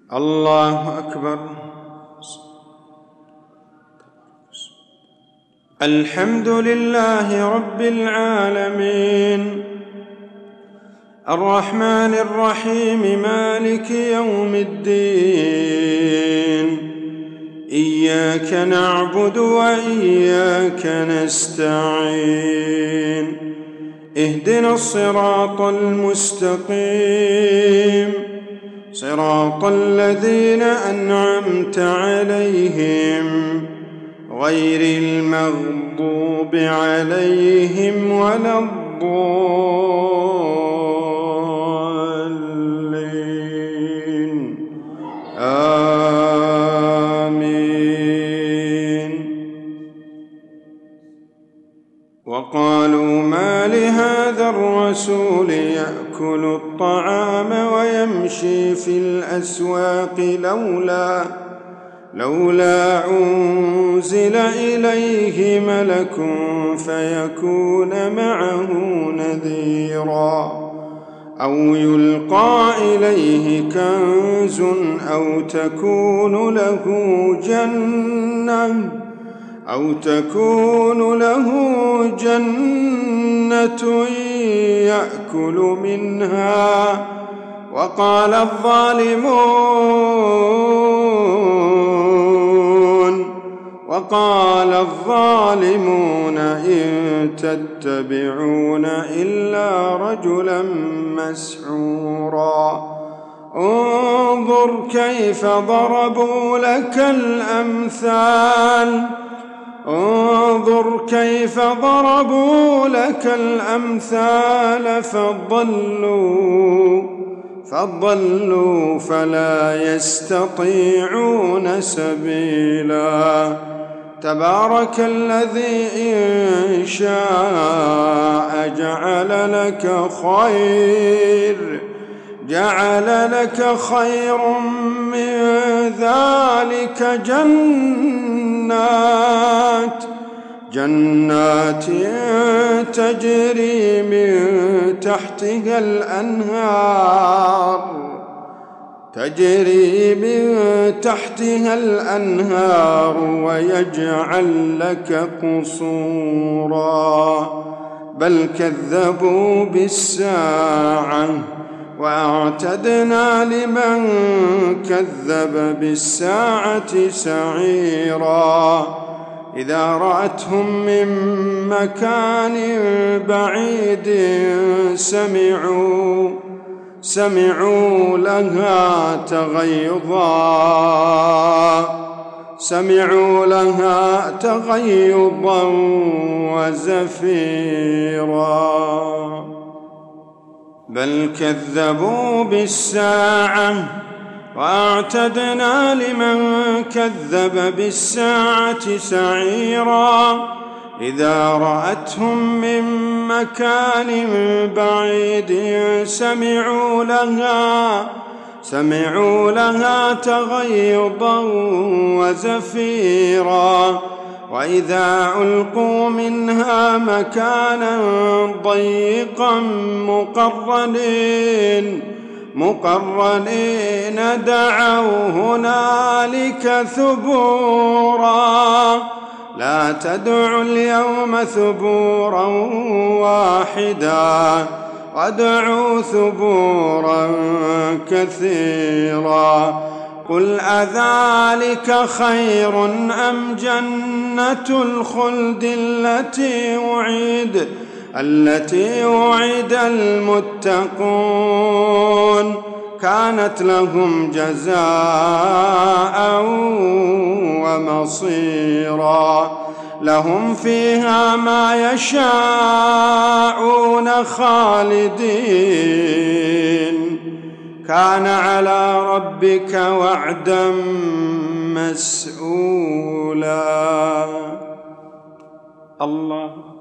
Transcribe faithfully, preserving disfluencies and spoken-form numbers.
الله أكبر. الحمد لله رب العالمين، الرحمن الرحيم، مالك يوم الدين. إياك نعبد وإياك نستعين، اهدنا الصراط المستقيم، صراط الذين أنعمت عليهم غير المغضوب عليهم ولا الضالين. آمين. وقالوا ما لهذا الرسول يأكل الطعام ويمشي في الأسواق لولا لولا أنزل إليه ملك فيكون معه نذيرا، أو يلقى إليه كنز أو تكون له جنة أو تكون له جنة يأكل منها. وقال الظالمون وقال الظالمون إن تتبعون إلا رجلا مسحورا. انظر كيف ضربوا لك الأمثال انظر كيف ضربوا لك الأمثال فضلوا فضلوا فلا يستطيعون سبيلا. تبارك الذي إن شاء جعل لك خير جعل لك خير من ذلك جنات جنات تجري من تحتها الأنهار تجري من تحتها الأنهار ويجعل لك قصورا. بل كذبوا بالساعة وأعتدنا لمن كذب بالساعة سعيرا. إذا رأتهم من مكان بعيد سمعوا سمعوا لها تغيظا سمعوا لها تغيظا وزفيرا. بل كذبوا بالساعة وأعتدنا لمن كذب بالساعة سعيرا. إذا رأتهم من مكان بعيد سمعوا لها سمعوا لها تغيظا وزفيرا. وإذا ألقوا منها مكانا ضيقا مقرنين مقرنين دعوا هنالك ثبورا. لا تدعوا اليوم ثبورا واحدا وادعوا ثبورا كثيرا. قل أذلك خير أم جنة الخلد التي وعد التي وعد المتقون كانت لهم جزاء ومصيرا. لهم فيها ما يشاءون خالدين كان على ربك وعدا مسئولا. الله